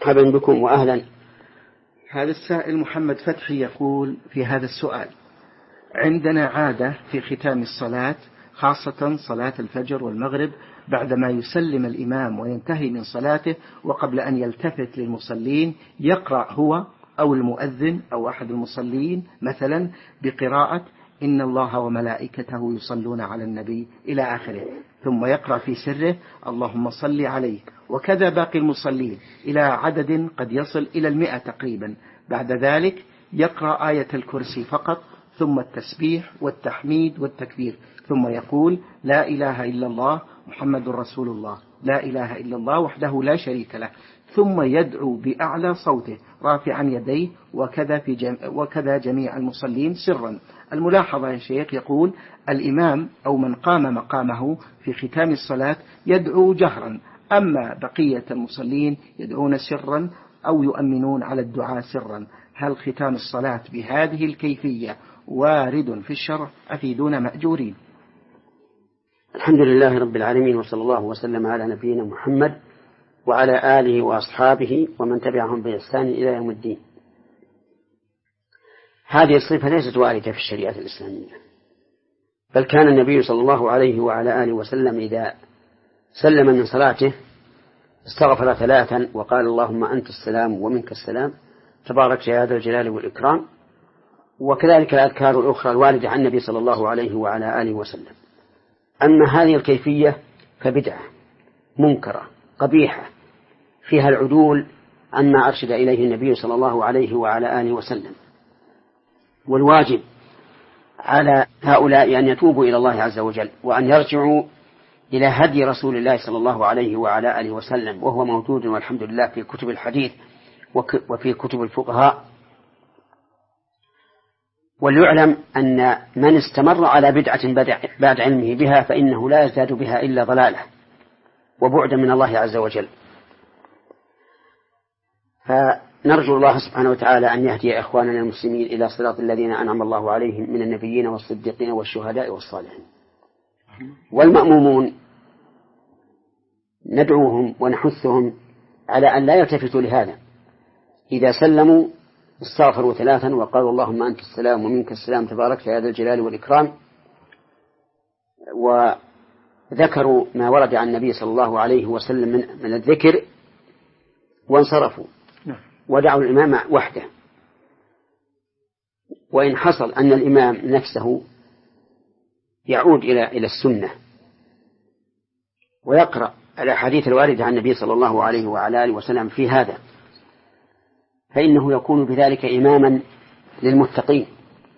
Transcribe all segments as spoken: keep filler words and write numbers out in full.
مرحبا بكم وأهلا. هذا السائل محمد فتحي يقول في هذا السؤال: عندنا عادة في ختام الصلاة خاصة صلاة الفجر والمغرب بعدما يسلم الإمام وينتهي من صلاته وقبل أن يلتفت للمصلين يقرأ هو أو المؤذن أو أحد المصلين مثلا بقراءة إن الله وملائكته يصلون على النبي إلى آخره، ثم يقرأ في سره اللهم صل عليه، وكذا باقي المصلين إلى عدد قد يصل إلى المئة تقريبا. بعد ذلك يقرأ آية الكرسي فقط، ثم التسبيح والتحميد والتكبير، ثم يقول لا إله إلا الله محمد رسول الله، لا إله إلا الله وحده لا شريك له، ثم يدعو بأعلى صوته رافعا يديه، وكذا, في جم... وكذا جميع المصلين سرا. الملاحظة يا شيخ يقول الإمام أو من قام مقامه في ختام الصلاة يدعو جهرا، أما بقية المصلين يدعون سرا أو يؤمنون على الدعاء سرا. هل ختام الصلاة بهذه الكيفية وارد في الشرع؟ أفيدونا مأجورين. الحمد لله رب العالمين، وصلى الله وسلم على نبينا محمد وعلى آله وأصحابه ومن تبعهم بإحسان إلى يوم الدين. هذه الصفة ليست واردة في الشريعة الإسلامية، بل كان النبي صلى الله عليه وعلى آله وسلم إذا سلم من صلاته استغفر ثلاثا وقال اللهم أنت السلام ومنك السلام تبارك يا ذا الجلال والإكرام، وكذلك الأذكار الأخرى الواردة عن النبي صلى الله عليه وعلى آله وسلم. أما هذه الكيفية فبدعة منكرة قبيحة فيها العدول عما أرشد إليه النبي صلى الله عليه وعلى آله وسلم، والواجب على هؤلاء أن يتوبوا إلى الله عز وجل وأن يرجعوا إلى هدي رسول الله صلى الله عليه وعلى آله وسلم، وهو موجود والحمد لله في كتب الحديث وفي كتب الفقهاء. وليعلم أن من استمر على بدعة بعد علمه بها فإنه لا يزداد بها إلا ضلالة وبعدا من الله عز وجل. فنرجو الله سبحانه وتعالى أن يهدي إخواننا المسلمين إلى صراط الذين أنعم الله عليهم من النبيين والصديقين والشهداء والصالحين. والمأمومون ندعوهم ونحثهم على أن لا يلتفتوا لهذا، إذا سلموا استغفروا ثلاثا وقالوا اللهم أنت السلام ومنك السلام تبارك يا ذا الجلال والإكرام، وذكروا ما ورد عن النبي صلى الله عليه وسلم من, من الذكر وانصرفوا ودعوا الإمام وحده. وإن حصل أن الإمام نفسه يعود إلى إلى السنة ويقرأ الأحاديث الواردة عن النبي صلى الله عليه وعلى آله وسلم في هذا، فإنه يكون بذلك إماما للمتقين،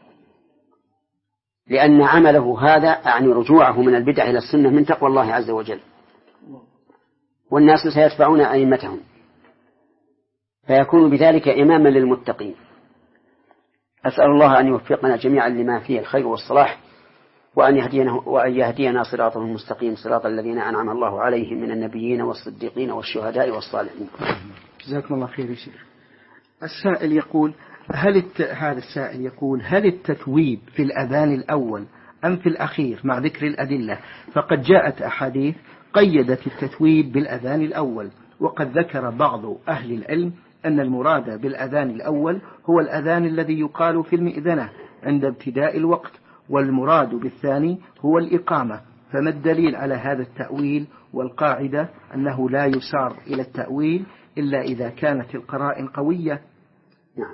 لأن عمله هذا أعني رجوعه من البدع إلى السنة من تقوى الله عز وجل، والناس سيتبعون أئمتهم، فيكون بذلك إماما للمتقين. أسأل الله أن يوفقنا جميعا لما فيه الخير والصلاح، وأن يهدينا, وأن يهدينا صراطه المستقيم صراط الذين أنعم الله عليهم من النبيين والصديقين والشهداء والصالحين. جزاكم الله خير يا شيخ. السائل يقول هل الت... هذا السائل يقول هل التتويب في الأذان الأول أم في الأخير مع ذكر الأدلة؟ فقد جاءت أحاديث قيدت التتويب بالأذان الأول، وقد ذكر بعض أهل العلم أن المراد بالأذان الأول هو الأذان الذي يقال في المئذنة عند ابتداء الوقت، والمراد بالثاني هو الإقامة. فما الدليل على هذا التأويل؟ والقاعدة أنه لا يسار إلى التأويل إلا إذا كانت القرائن قوية. نعم.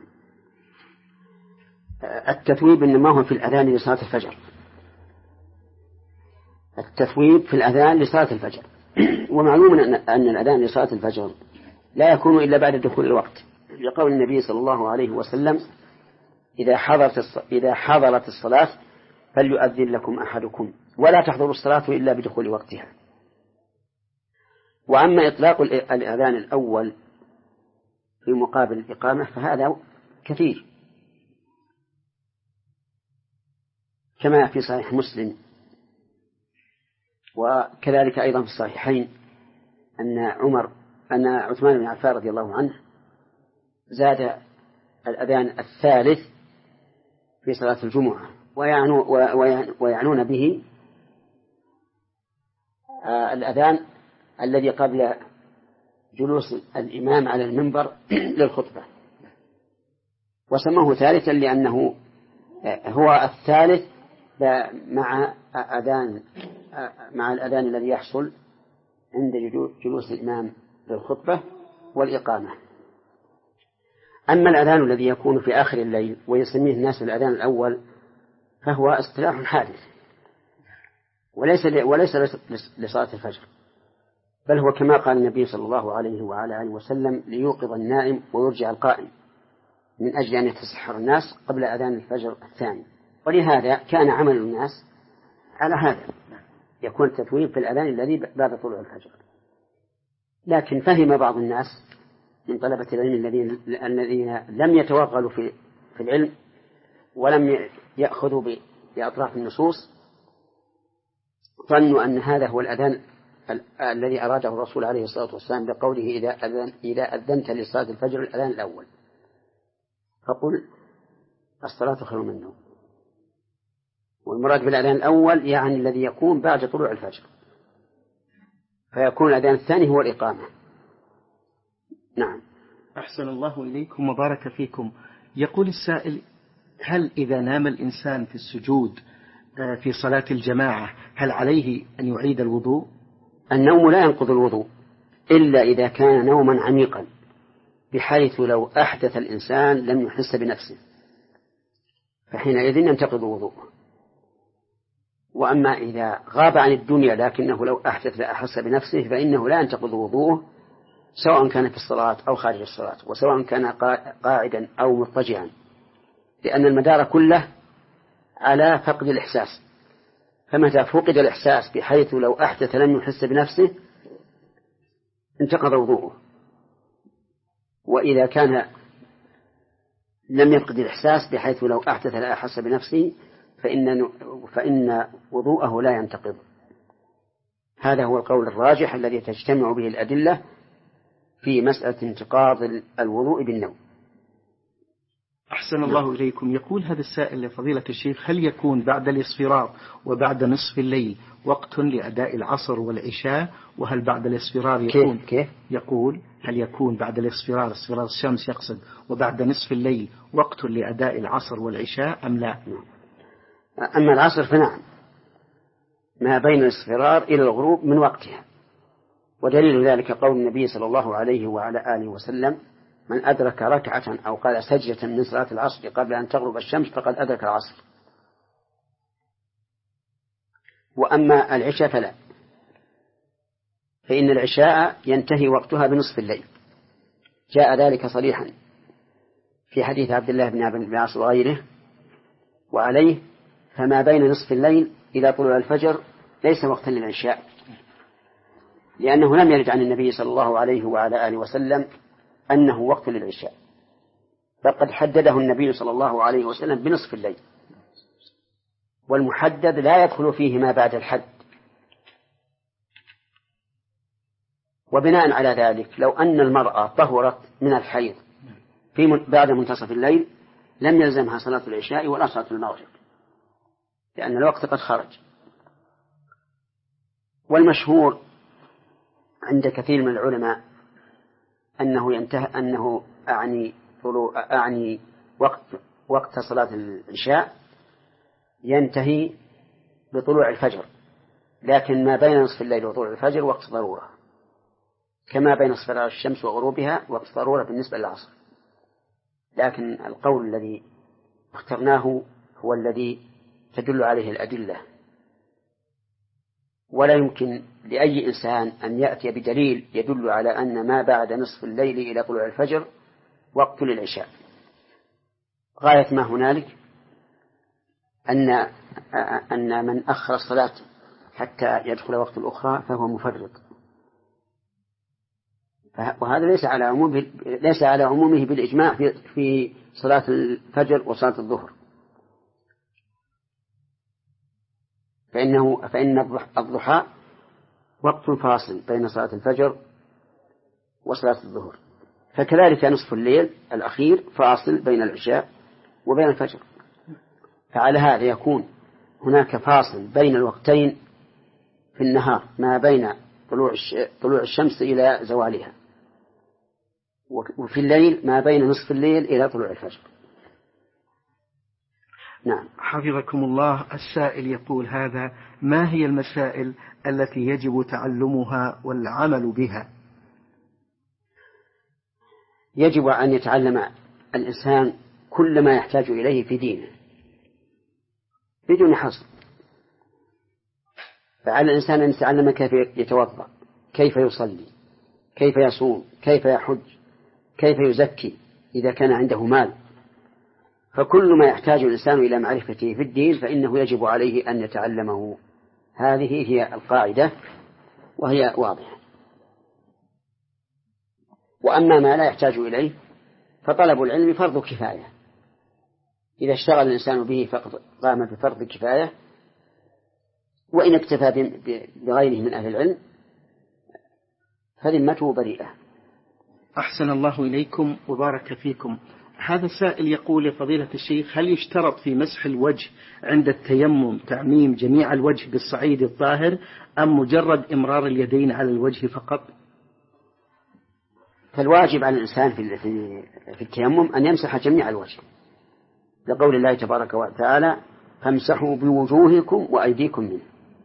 التثويب إنما هو في الأذان لصلاة الفجر، التثويب في الأذان لصلاة الفجر ومعلوم أن الأذان لصلاة الفجر لا يكون إلا بعد دخول الوقت، لقول النبي صلى الله عليه وسلم إذا حضرت إذا حضرت الصلاة فليؤذن لكم أحدكم ولا تحضر الصلاة إلا بدخول وقتها. وأما إطلاق الأذان الأول في مقابل الإقامة فهذا كثير، كما في صحيح مسلم وكذلك أيضا في الصحيحين أن عمر أن عثمان بن عفان رضي الله عنه زاد الأذان الثالث في صلاة الجمعة، ويعنون به الأذان الذي قبل جلوس الإمام على المنبر للخطبة. وسموه ثالثا لأنه هو الثالث مع أذان مع الأذان الذي يحصل عند جلوس الإمام للخطبة والإقامة. أما الأذان الذي يكون في آخر الليل ويسميه الناس الأذان الأول فهو اصطلاح حادث وليس وليس لصلاة الفجر، بل هو كما قال النبي صلى الله عليه وعلى آله وسلم ليوقظ النائم ويرجع القائم، من أجل أن يتسحر الناس قبل أذان الفجر الثاني. ولهذا كان عمل الناس على هذا، يكون التثويب في الأذان الذي بعد طلوع الفجر. لكن فهم بعض الناس من طلبة العلم الذين الذين لم يتوغلوا في في العلم ولم يأخذوا بأطراف النصوص، ظنوا أن هذا هو الأذان الذي أراده الرسول عليه الصلاة والسلام بقوله إذا أذن إذا أذنت لصلاة الفجر الأذان الأول فقل الصلاة خير من النوم. والمراد بالأذان الأول يعني الذي يكون بعد طلوع الفجر، فيكون الأذان الثاني هو الإقامة. نعم. أحسن الله إليكم وبارك فيكم. يقول السائل: هل إذا نام الإنسان في السجود في صلاة الجماعة هل عليه أن يعيد الوضوء؟ النوم لا ينقض الوضوء إلا إذا كان نوما عميقا بحيث لو أحدث الإنسان لم يحس بنفسه، فحينئذ ينتقض وضوءه. وأما إذا غاب عن الدنيا لكنه لو أحدث لا أحس بنفسه فإنه لا ينتقض وضوءه، سواء كان في الصلاة أو خارج الصلاة، وسواء كان قاعدا أو مضطجعا، لأن المدار كله على فقد الإحساس. فمتى فقد الإحساس بحيث لو أحدث لم يحس بنفسه انتقض وضوءه، وإذا كان لم يفقد الإحساس بحيث لو أحدث لا أحس بنفسه فإن, فإن وضوءه لا ينتقض. هذا هو القول الراجح الذي تجتمع به الأدلة في مسألة انتقاض الوضوء بالنوم. أحسن الله إليكم. يقول هذا السائل لفضيلة الشيخ: هل يكون بعد الإصفرار وبعد نصف الليل وقت لأداء العصر والعشاء؟ وهل بعد الإصفرار يكون كيف؟ كيف؟ يقول هل يكون بعد الإصفرار اصفرار الشمس يقصد وبعد نصف الليل وقت لأداء العصر والعشاء أم لا؟ أما العصر فنعم، ما بين الإصفرار إلى الغروب من وقتها، ودليل ذلك قول النبي صلى الله عليه وعلى آله وسلم: من أدرك ركعة أو قال سجدة من صلاة العصر قبل أن تغرب الشمس فقد أدرك العصر. وأما العشاء فلا، فإن العشاء ينتهي وقتها بنصف الليل، جاء ذلك صريحا في حديث عبد الله بن عبد العاص وغيره. وعليه فما بين نصف الليل إلى طلوع الفجر ليس وقتا للعشاء، لأنه لم يرد عن النبي صلى الله عليه وعلى آله وسلم أنه وقت للعشاء، فقد حدده النبي صلى الله عليه وسلم بنصف الليل، والمحدد لا يدخل فيه ما بعد الحد. وبناء على ذلك لو أن المرأة طهرت من الحيض في بعد منتصف الليل لم يلزمها صلاة العشاء ولا صلاة المغرب، لأن الوقت قد خرج. والمشهور عند كثير من العلماء أنه ينتهي أنه أعني طلوع أعني وقت وقت صلاة العشاء ينتهي بطلوع الفجر، لكن ما بين نصف الليل وطلوع الفجر وقت ضرورة، كما بين اصفرار الشمس وغروبها وقت ضرورة بالنسبة للعصر. لكن القول الذي اخترناه هو الذي تدل عليه الأدلة، ولا يمكن لأي إنسان أن يأتي بدليل يدل على أن ما بعد نصف الليل إلى طلوع الفجر وقت للعشاء. غاية ما هنالك أن أن من أخر الصلاة حتى يدخل وقت الأخرى فهو مفرط، وهذا ليس على عمومه ليس على عمومه بالإجماع في في صلاة الفجر وصلاة الظهر، فإنه فإن الضحى وقت فاصل بين صلاة الفجر وصلاة الظهر، فكذلك نصف الليل الأخير فاصل بين العشاء وبين الفجر. فعلى هذا يكون هناك فاصل بين الوقتين في النهار ما بين طلوع طلوع الشمس إلى زوالها، وفي الليل ما بين نصف الليل إلى طلوع الفجر. نعم. حفظكم الله. السائل يقول هذا: ما هي المسائل التي يجب تعلمها والعمل بها؟ يجب أن يتعلم الإنسان كل ما يحتاج إليه في دينه بدون حصر. فعلى الإنسان أن يتعلم كيف يتوضأ، كيف يصلي، كيف يصوم، كيف يحج، كيف يزكي إذا كان عنده مال. فكل ما يحتاج الإنسان إلى معرفته في الدين فإنه يجب عليه أن يتعلمه. هذه هي القاعدة وهي واضحة. وأما ما لا يحتاج إليه فطلب العلم فرض كفاية، إذا اشتغل الإنسان به فقد قام بفرض كفاية، وإن اكتفى بغيره من أهل العلم فذمته بريئة. أحسن الله إليكم وبارك فيكم. هذا السائل يقول: لفضيلة الشيخ، هل يشترط في مسح الوجه عند التيمم تعميم جميع الوجه بالصعيد الظاهر أم مجرد إمرار اليدين على الوجه فقط؟ فالواجب على الإنسان في في التيمم أن يمسح جميع الوجه، لقول الله تبارك وتعالى: فامسحوا بوجوهكم وأيديكم منه.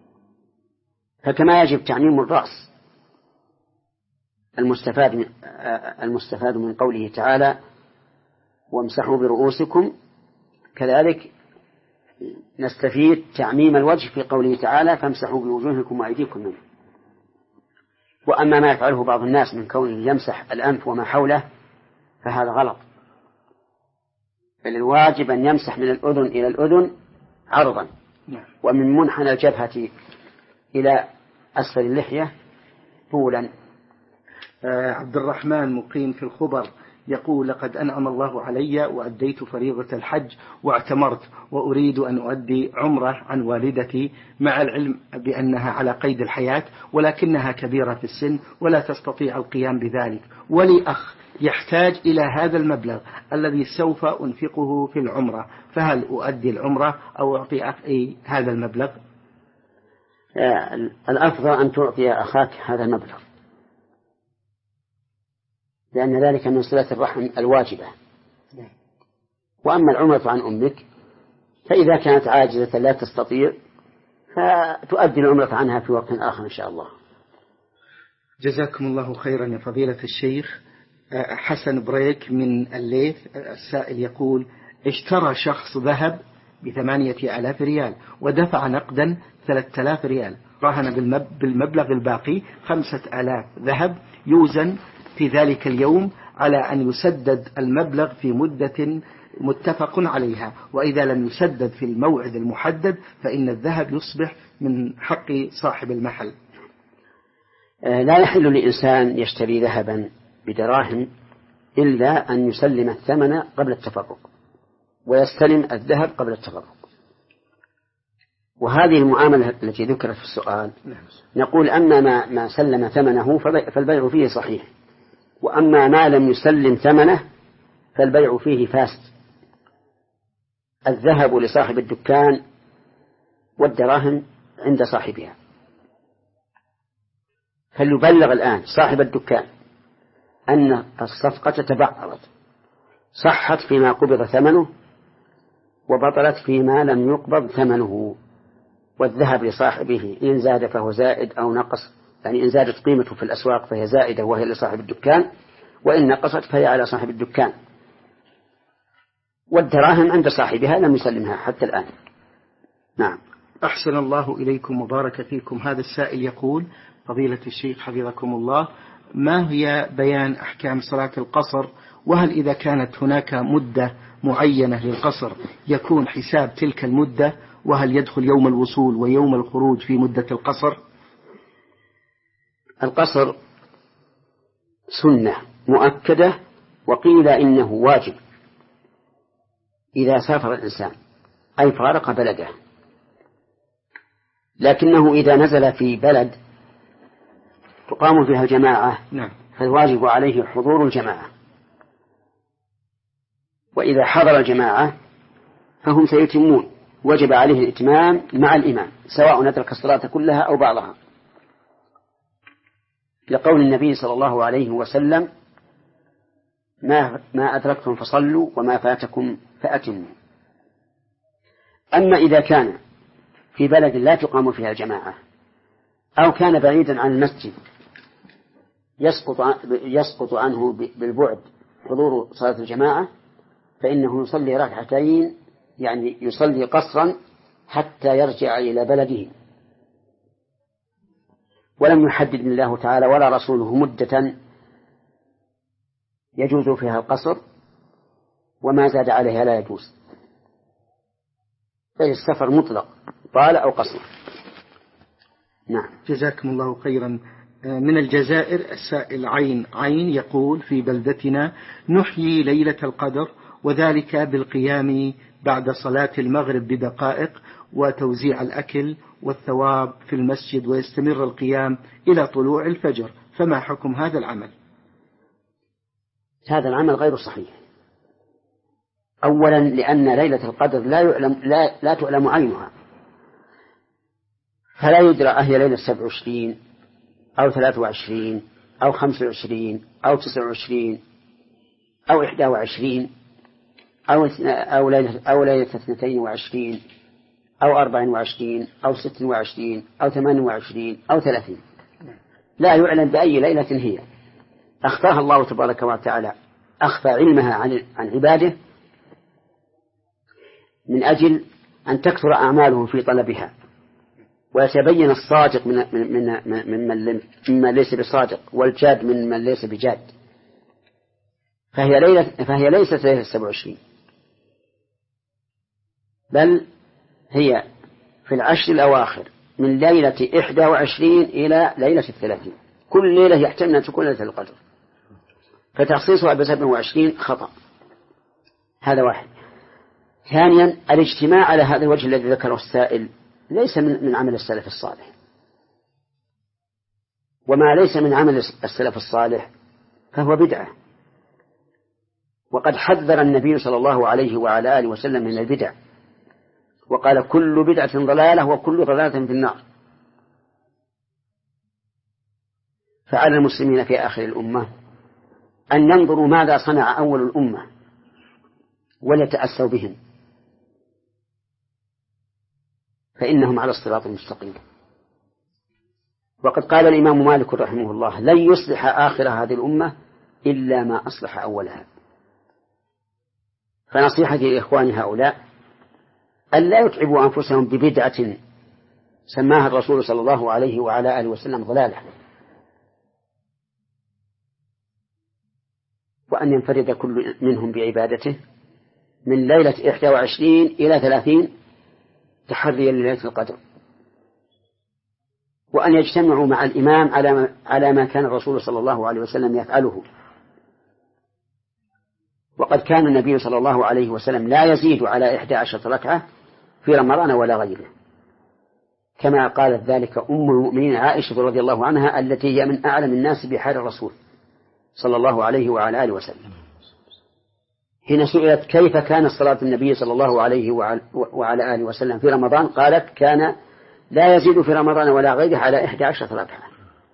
فكما يجب تعميم الرأس المستفاد من المستفاد من قوله تعالى: وامسحوا برؤوسكم، كذلك نستفيد تعميم الوجه في قوله تعالى: فامسحوا بوجوهكم وأيديكم منه. وأما ما يفعله بعض الناس من كونه يمسح الأنف وما حوله فهذا غلط، بل الواجب أن يمسح من الأذن إلى الأذن عرضا، ومن منحنى الجبهة إلى أسفل اللحية طولا. آه عبد الرحمن مقيم في الخبر يقول: لقد أنعم الله علي وأديت فريضة الحج واعتمرت، وأريد أن أؤدي عمرة عن والدتي، مع العلم بأنها على قيد الحياة ولكنها كبيرة في السن ولا تستطيع القيام بذلك، ولي أخ يحتاج إلى هذا المبلغ الذي سوف أنفقه في العمرة، فهل أؤدي العمرة أو أعطي أخي هذا المبلغ؟ الأفضل أن تعطي أخاك هذا المبلغ، لأن ذلك من صلة الرحم الواجبة. وأما العمرة عن أمك فإذا كانت عاجزة لا تستطيع فتؤدي العمرة عنها في وقت آخر إن شاء الله. جزاكم الله خيرا يا فضيلة الشيخ. حسن بريك من الليث السائل يقول: اشترى شخص ذهب بثمانية آلاف ريال ودفع نقدا ثلاثة آلاف ريال، رهن بالمبلغ الباقي خمسة آلاف ذهب يوزن في ذلك اليوم على أن يسدد المبلغ في مدة متفق عليها، وإذا لم يسدد في الموعد المحدد فإن الذهب يصبح من حق صاحب المحل. لا يحل لإنسان يشتري ذهبا بدراهم إلا أن يسلم الثمن قبل التفرق ويستلم الذهب قبل التفرق. وهذه المعاملة التي ذكرت في السؤال نقول: أما ما, ما سلم ثمنه فالبيع فيه صحيح، وأما ما لم يسلم ثمنه فالبيع فيه فاسد. الذهب لصاحب الدكان والدراهم عند صاحبها، فليبلغ الآن صاحب الدكان أن الصفقة تبعرت، صحت فيما قبض ثمنه وبطلت فيما لم يقبض ثمنه. والذهب لصاحبه إن زاد فهو زائد أو نقص، يعني إن زادت قيمته في الأسواق فهي زائدة وهي لصاحب الدكان، وإن نقصت فهي على صاحب الدكان. والدراهم عند صاحبها لم يسلمها حتى الآن. نعم. أحسن الله إليكم وبارك فيكم. هذا السائل يقول: فضيلة الشيخ حفظكم الله، ما هي بيان أحكام صلاة القصر؟ وهل إذا كانت هناك مدة معينة للقصر يكون حساب تلك المدة؟ وهل يدخل يوم الوصول ويوم الخروج في مدة القصر؟ القصر سنة مؤكدة، وقيل إنه واجب إذا سافر الإنسان أي فارق بلده، لكنه إذا نزل في بلد تقام فيها الجماعة فالواجب عليه حضور الجماعة، وإذا حضر الجماعة فهم سيتمون، وجب عليه الإتمام مع الإمام سواء أدرك الصلاة كلها أو بعضها، لقول النبي صلى الله عليه وسلم: ما, ما أدركتم فصلوا وما فاتكم فأتموا. أما إذا كان في بلد لا تقام فيها الجماعة أو كان بعيدا عن المسجد يسقط, يسقط عنه بالبعد حضور صلاة الجماعة، فإنه يصلي ركعتين، يعني يصلي قصرا حتى يرجع إلى بلده. ولم يحدد الله تعالى ولا رسوله مدة يجوز فيها القصر، وما زاد عليها لا يجوز، فالسفر مطلق طال أو قصر. نعم. جزاكم الله خيرا. من الجزائر السائل عين عين يقول: في بلدتنا نحيي ليلة القدر، وذلك بالقيام بعد صلاة المغرب بدقائق وتوزيع الأكل والثواب في المسجد، ويستمر القيام إلى طلوع الفجر، فما حكم هذا العمل؟ هذا العمل غير صحيح. أولا لأن ليلة القدر لا يعلم لا, لا تعلم عينها، فلا يدرى أهي ليلة سبع وعشرين أو ثلاث وعشرين أو خمس وعشرين أو تسع وعشرين أو إحدى وعشرين أو أو ليلة أو ليلة اثنتين وعشرين أو أربع وعشرين أو ست وعشرين أو ثمان وعشرين أو ثلاثين. لا يعلم بأي ليلة هي. أخفاها الله تبارك وتعالى، أخفى علمها عن عن عباده من أجل أن تكثر أعمالهم في طلبها، ويتبين الصادق من من من من ممن ليس بصادق، والجاد من من ليس بجاد. فهي ليلة فهي ليست ليلة السبع وعشرين، بل هي في العشر الأواخر من ليلة إحدى وعشرين إلى ليلة الثلاثين. كل ليلة يحتمل أن تكون ليلة القدر، فتخصيصها بسبع وعشرين خطأ. هذا واحد. ثانيا الاجتماع على هذا الوجه الذي ذكره السائل ليس من, من عمل السلف الصالح، وما ليس من عمل السلف الصالح فهو بدعة. وقد حذر النبي صلى الله عليه وعلى آله وسلم من البدع، وقال: كل بدعة ضلالة وكل ضلالة في النار. فعلى المسلمين في آخر الأمة أن ينظروا ماذا صنع أول الأمة وليتأسوا بهم، فإنهم على الصراط المستقيم. وقد قال الإمام مالك رحمه الله: لن يصلح آخر هذه الأمة إلا ما أصلح أولها. فنصيحتي لإخوان هؤلاء أن لا يتعبوا أنفسهم ببدعة سماها الرسول صلى الله عليه وعلى آله وسلم ضلالة، وأن ينفرد كل منهم بعبادته من ليلة إحدى وعشرين إلى ثلاثين تحريا لليلة القدر، وأن يجتمعوا مع الإمام على على ما كان الرسول صلى الله عليه وسلم يفعله. وقد كان النبي صلى الله عليه وسلم لا يزيد على إحدى عشرة ركعة في رمضان ولا غيره، كما قالت ذلك أم المؤمنين عائشة رضي الله عنها، التي هي من أعلم الناس بحال الرسول صلى الله عليه وعلى آله وسلم. حين سئلت كيف كان صلاة النبي صلى الله عليه وعلى آله وسلم في رمضان، قالت: كان لا يزيد في رمضان ولا غيره على إحدى عشرة ركعة،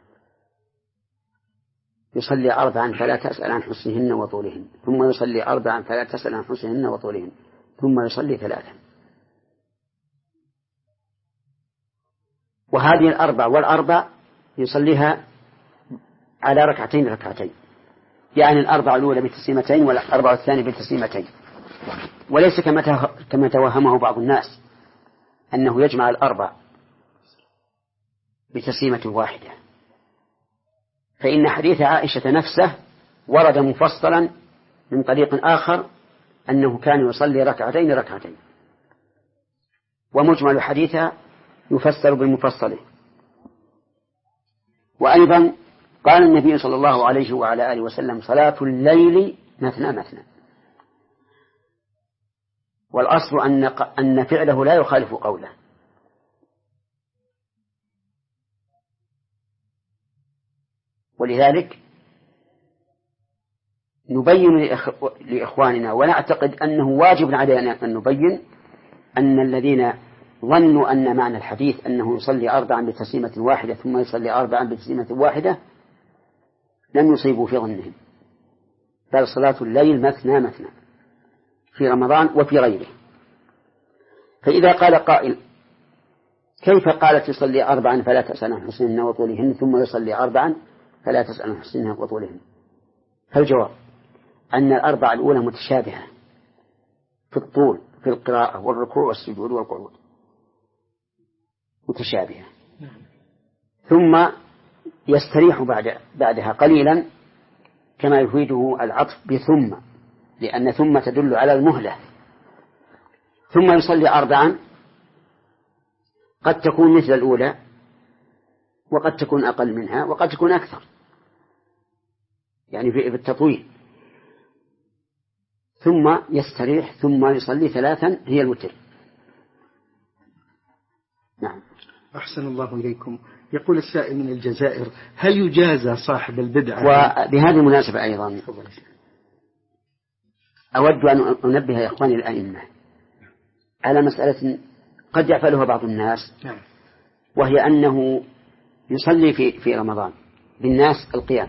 يصلي أربعا فلا تسأل عن حسنهن وطولهن، ثم يصلي أربعا فلا تسأل عن حسنهن وطولهن، ثم يصلي ثلاثا. وهذه الأربع والأربع يصليها على ركعتين ركعتين، يعني الأربع الأولى بتسليمتين والأربع الثانية بتسليمتين، وليس كما توهمه بعض الناس أنه يجمع الأربع بتسليمة واحدة. فإن حديث عائشة نفسه ورد مفصلا من طريق آخر أنه كان يصلي ركعتين ركعتين، ومجمل حديثها يفسر بالمفصل. وأيضا قال النبي صلى الله عليه وعلى آله وسلم: صلاة الليل مثنى مثنى. والأصل أن أن فعله لا يخالف قوله. ولذلك نبين لإخواننا، ونعتقد أنه واجب علينا أن نبين أن الذين ظنوا أن معنى الحديث أنه يصلي أربعا بتسليمة واحدة ثم يصلي أربعا بتسليمة واحدة لم يصيبوا في ظنهم، بل صلاة الليل مثنى مثنى في رمضان وفي غيره. فإذا قال قائل كيف قالت يصلي أربعا فلا تسأل عن حسنهن وطولهن ثم يصلي أربعا فلا تسأل عن حسنهن وطولهن؟ فالجواب أن الأربعة الأولى متشابهة في الطول في القراءة والركوع والسجود والقعود متشابهة، ثم يستريح بعد بعدها قليلا كما يفيده العطف بثم، لأن ثم تدل على المهلة. ثم يصلي أربعا قد تكون مثل الأولى وقد تكون أقل منها وقد تكون أكثر، يعني في التطويل، ثم يستريح ثم يصلي ثلاثا هي الوتر. نعم. أحسن الله إليكم. يقول السائل من الجزائر هل يجازى صاحب البدعة؟ وبهذه المناسبة أيضا أود أن أنبه يا إخواني الأئمة على مسألة قد يفعلها بعض الناس، وهي أنه يصلي في في رمضان بالناس القيام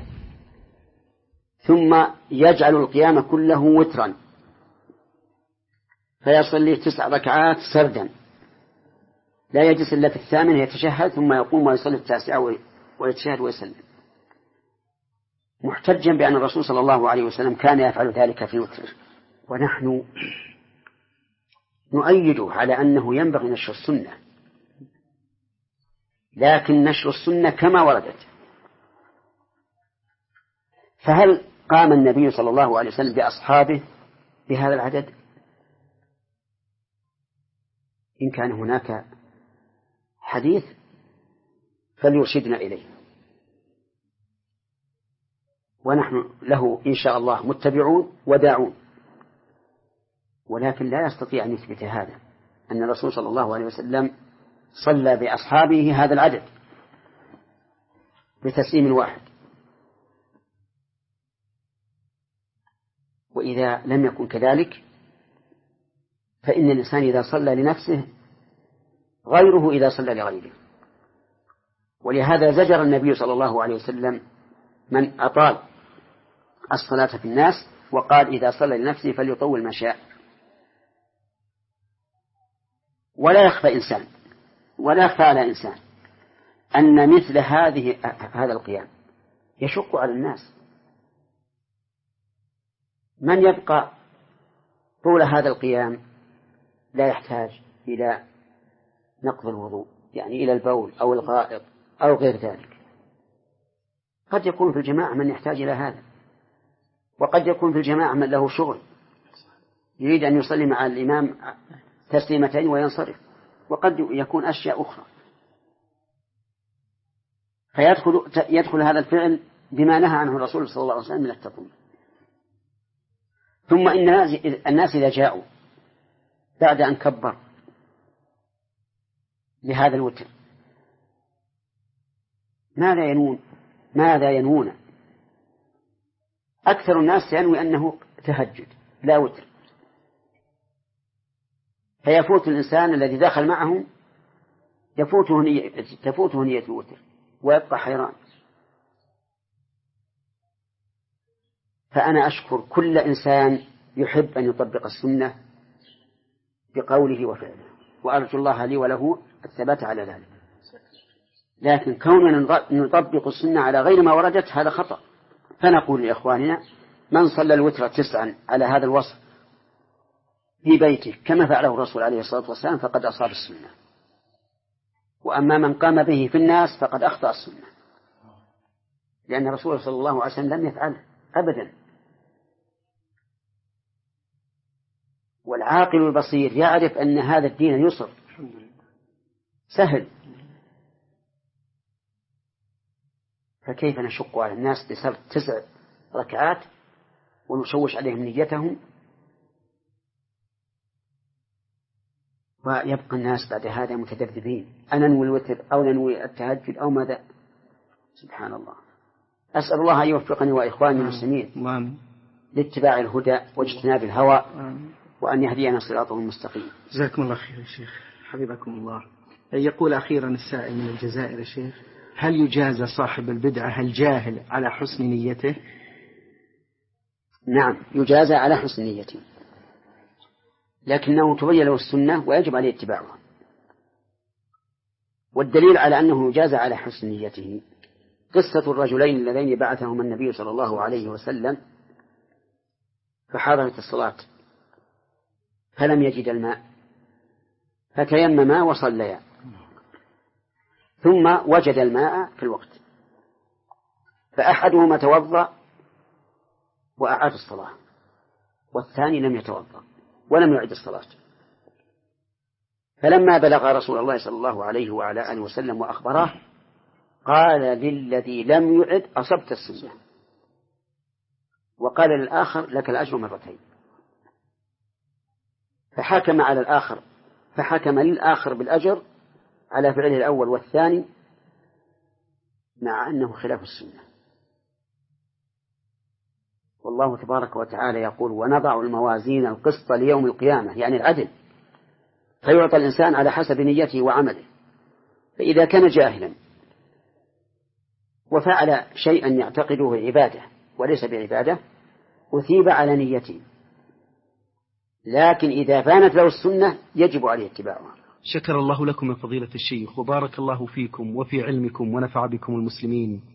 ثم يجعل القيام كله وترا، فيصلي تسع ركعات سردا لا يجلس إلا في الثامن يتشهد ثم يقوم ويصلي التاسعة ويتشهد ويسلم، محتجا بأن الرسول صلى الله عليه وسلم كان يفعل ذلك في وتر. ونحن نؤيده على أنه ينبغي نشر السنة، لكن نشر السنة كما وردت. فهل قام النبي صلى الله عليه وسلم بأصحابه بهذا العدد؟ إن كان هناك حديث فليرشدنا إليه، ونحن له إن شاء الله متبعون وداعون، ولكن لا يستطيع أن يثبت هذا أن الرسول صلى الله عليه وسلم صلى بأصحابه هذا العدد بتسليم واحد. وإذا لم يكن كذلك فإن الإنسان إذا صلى لنفسه غيره إذا صلى لغيره. ولهذا زجر النبي صلى الله عليه وسلم من أطال الصلاة في الناس وقال إذا صلى لنفسه فليطول ما شاء. ولا يخفى إنسان ولا يخفى على إنسان أن مثل هذه هذا القيام يشق على الناس. من يبقى طول هذا القيام لا يحتاج إلى نقض الوضوء، يعني إلى البول أو الغائط أو غير ذلك. قد يكون في الجماعة من يحتاج إلى هذا، وقد يكون في الجماعة من له شغل يريد أن يصلي مع الإمام تسليمتين وينصرف، وقد يكون أشياء أخرى، فيدخل يدخل هذا الفعل بما نهى عنه الرسول صلى الله عليه وسلم من التطويل. ثم إن الناس إذا جاءوا بعد أن كبر لهذا الوتر ماذا ينون ماذا ينون أكثر الناس ينوي أنه تهجد لا وتر، فيفوت الإنسان الذي دخل معهم يفوته نية تفوته نية الوتر ويبقى حيران. فأنا أشكر كل إنسان يحب أن يطبق السنة بقوله وفعله، وأرجو الله لي وله الثبات على ذلك. لكن كوننا نطبق السنة على غير ما وردت هذا خطأ. فنقول لإخواننا من صلى الوتر تسعا على هذا الوصف في بيته كما فعله الرسول عليه الصلاة والسلام فقد أصاب السنة، وأما من قام به في الناس فقد أخطأ السنة، لأن الرسول صلى الله عليه وسلم لم يفعله أبدا. والعاقل البصير يعرف أن هذا الدين يسر سهل، فكيف نشق على الناس بسرد تسع ركعات ونشوش عليهم نيتهم ويبقى الناس بعد هذا متذبذبين أنا ننوي الوتر أو ننوي التهجد أو ماذا. سبحان الله. أسأل الله أن يوفقني وإخواني المسلمين لاتباع الهدى واجتناب الهوى وأن يهدينا صراطه المستقيم. جزاكم الله خير يا شيخ حبيبكم الله. يقول أخيرا السائل من الجزائر يا شيخ هل يجازى صاحب البدعة الجاهل على حسن نيته؟ نعم يجازى على حسن نيته، لكنه تبين له السنة ويجب عليه اتباعها. والدليل على أنه يجازى على حسن نيته قصة الرجلين اللذين بعثهما النبي صلى الله عليه وسلم فحضرت الصلاة فلم يجد الماء فتيمما وصليا، ثم وجد الماء في الوقت، فأحدهما توضأ وأعاد الصلاة والثاني لم يتوضأ ولم يعد الصلاة. فلما بلغ رسول الله صلى الله عليه وعلى آله وسلم وأخبره قال للذي لم يعد أصبت السنة، وقال للآخر لك الأجر مرتين. فحكم على الآخر فحكم للآخر بالأجر على فعله الأول والثاني مع أنه خلاف السنة. والله تبارك وتعالى يقول ونضع الموازين القسط ليوم القيامة، يعني العدل، فيعطى الإنسان على حسب نيته وعمله. فإذا كان جاهلا وفعل شيئا يعتقده عبادة وليس بعبادة أثيب على نيته، لكن إذا بانت له السنة يجب عليه اتباعها. شكر الله لكم يا فضيلة الشيخ وبارك الله فيكم وفي علمكم ونفع بكم المسلمين.